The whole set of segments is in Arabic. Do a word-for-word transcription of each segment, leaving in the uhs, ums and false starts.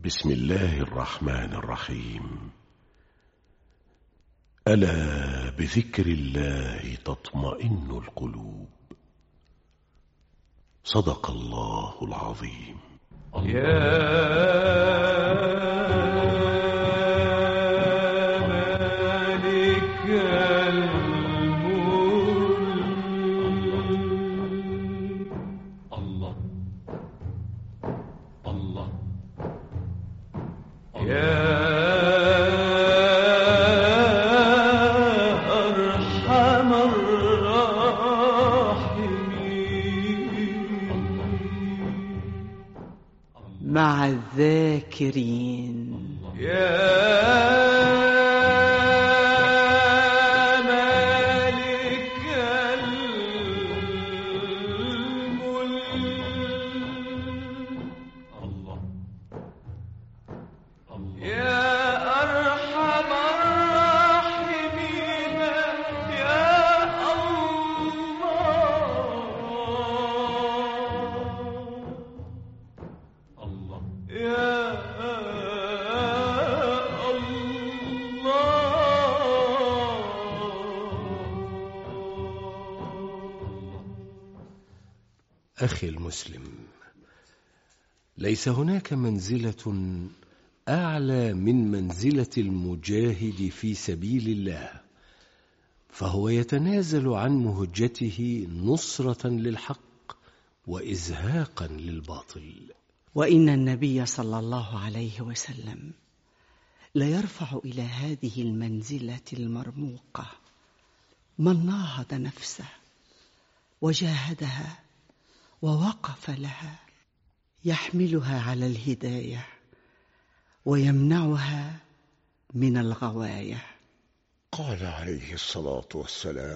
بسم الله الرحمن الرحيم. ألا بذكر الله تطمئن القلوب. صدق الله العظيم. يا مع الذاكرين. يا مالك الملك. الله يا أرحم الراحمين. يا الله يا أخي المسلم، ليس هناك منزلة أعلى من منزلة المجاهد في سبيل الله، فهو يتنازل عن مهجته نصرة للحق وإزهاقا للباطل. وإن النبي صلى الله عليه وسلم ليرفع إلى هذه المنزلة المرموقة من ناهض نفسه وجاهدها ووقف لها، يحملها على الهداية ويمنعها من الغواية. قال عليه الصلاة والسلام: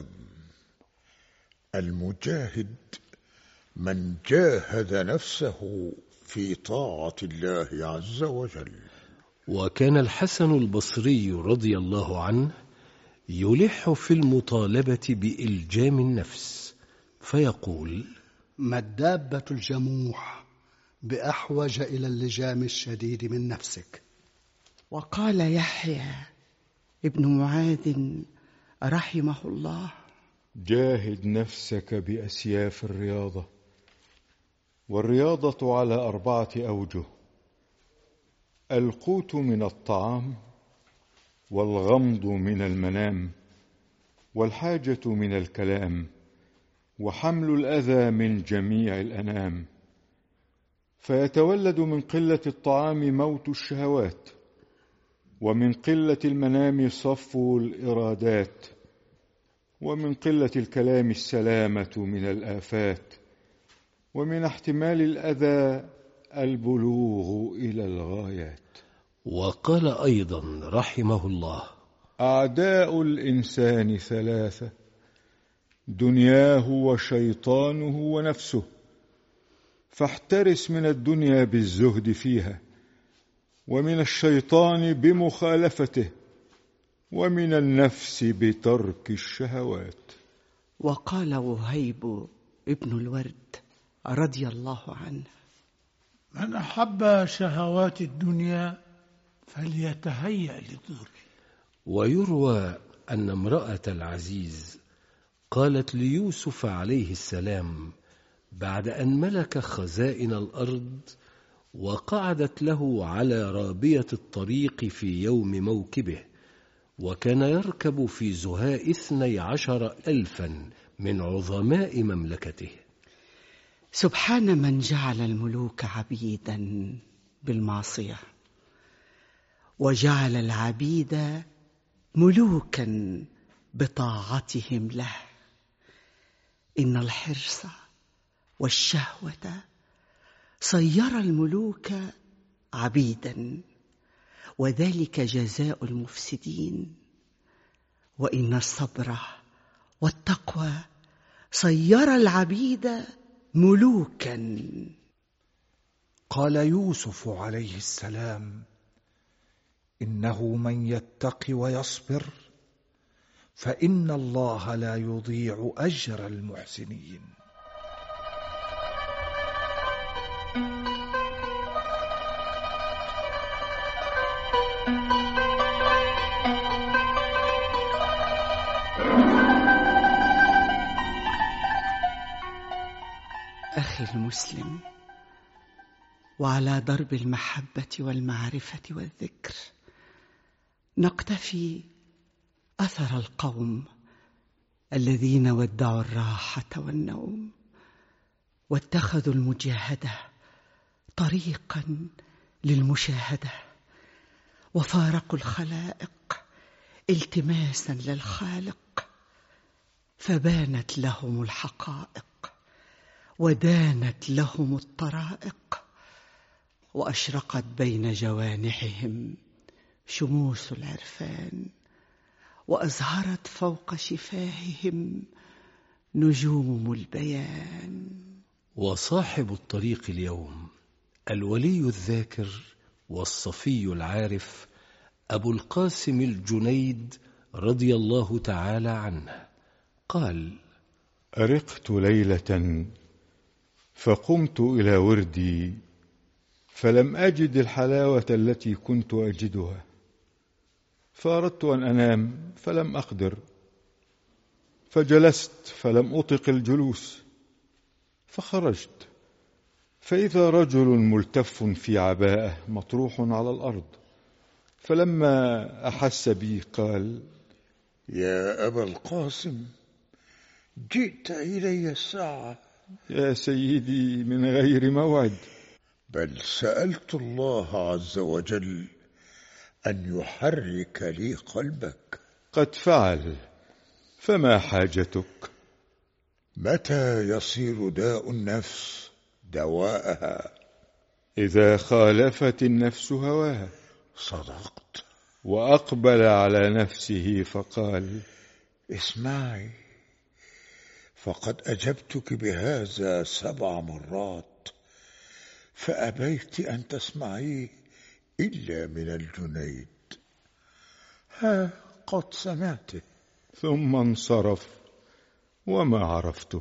المجاهد من جاهد نفسه في طاعة الله عز وجل. وكان الحسن البصري رضي الله عنه يلح في المطالبة بإلجام النفس فيقول: ما الدابة الجموح بأحوج إلى اللجام الشديد من نفسك. وقال يحيى ابن معاذ رحمه الله: جاهد نفسك بأسياف الرياضة. والرياضة على أربعة أوجه: القوت من الطعام، والغمض من المنام، والحاجة من الكلام، وحمل الأذى من جميع الأنام. فيتولد من قلة الطعام موت الشهوات، ومن قلة المنام صفو الإرادات، ومن قلة الكلام السلامة من الآفات، ومن احتمال الأذى البلوغ إلى الغايات. وقال أيضا رحمه الله: أعداء الإنسان ثلاثة: دنياه وشيطانه ونفسه. فاحترس من الدنيا بالزهد فيها، ومن الشيطان بمخالفته، ومن النفس بترك الشهوات. وقال وهيب ابن الورد رضي الله عنه: من أحب شهوات الدنيا فليتهيأ للدر. ويروى أن امرأة العزيز قالت ليوسف عليه السلام بعد أن ملك خزائن الأرض وقعدت له على رابية الطريق في يوم موكبه، وكان يركب في زهاء اثني عشر ألفا من عظماء مملكته: سبحان من جعل الملوك عبيدا بالمعصية، وجعل العبيد ملوكا بطاعتهم له. إن الحرص والشهوة صير الملوك عبيدا، وذلك جزاء المفسدين. وإن الصبر والتقوى صير العبيد ملوكا. قال يوسف عليه السلام: إنه من يتق ويصبر فإن الله لا يضيع أجر المحسنين. المسلم وعلى درب المحبة والمعرفة والذكر نقتفي أثر القوم الذين ودعوا الراحة والنوم واتخذوا المجاهدة طريقا للمشاهدة وفارقوا الخلائق التماسا للخالق، فبانت لهم الحقائق ودانت لهم الطرائق، وأشرقت بين جوانحهم شموس العرفان، وأزهرت فوق شفاههم نجوم البيان. وصاحب الطريق اليوم الولي الذاكر والصفي العارف أبو القاسم الجنيد رضي الله تعالى عنه قال: أرقت ليلة فقمت إلى وردي فلم أجد الحلاوة التي كنت أجدها، فأردت أن أنام فلم أقدر، فجلست فلم أطق الجلوس، فخرجت فإذا رجل ملتف في عباءة مطروح على الأرض، فلما أحس بي قال: يا أبا القاسم، جئت إلي الساعة. يا سيدي من غير موعد، بل سألت الله عز وجل أن يحرك لي قلبك. قد فعل، فما حاجتك؟ متى يصير داء النفس دواءها؟ إذا خالفت النفس هواها. صدقت. وأقبل على نفسه فقال: اسمعي، فقد أجبتك بهذا سبع مرات فأبيت أن تسمعيه إلا من الجنيد. ها قد سمعته. ثم انصرف وما عرفته.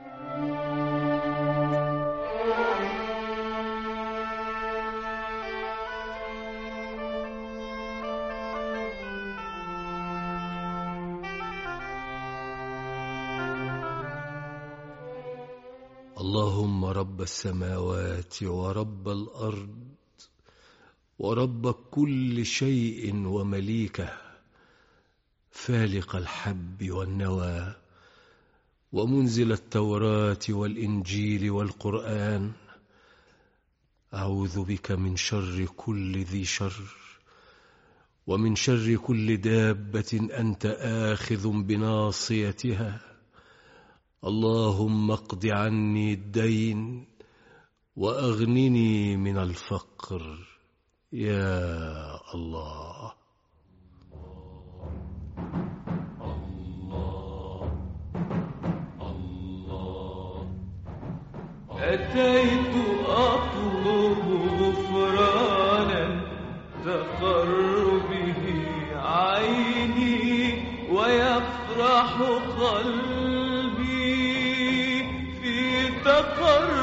اللهم رب السماوات ورب الأرض ورب كل شيء ومليكه، فالق الحب والنوى ومنزل التوراة والإنجيل والقرآن، أعوذ بك من شر كل ذي شر ومن شر كل دابة أنت آخذ بناصيتها. اللهم اقض عني الدين وأغنني من الفقر يا الله. أتيت أطلب غفرانا تقر به عيني ويفرح قلبي في تقر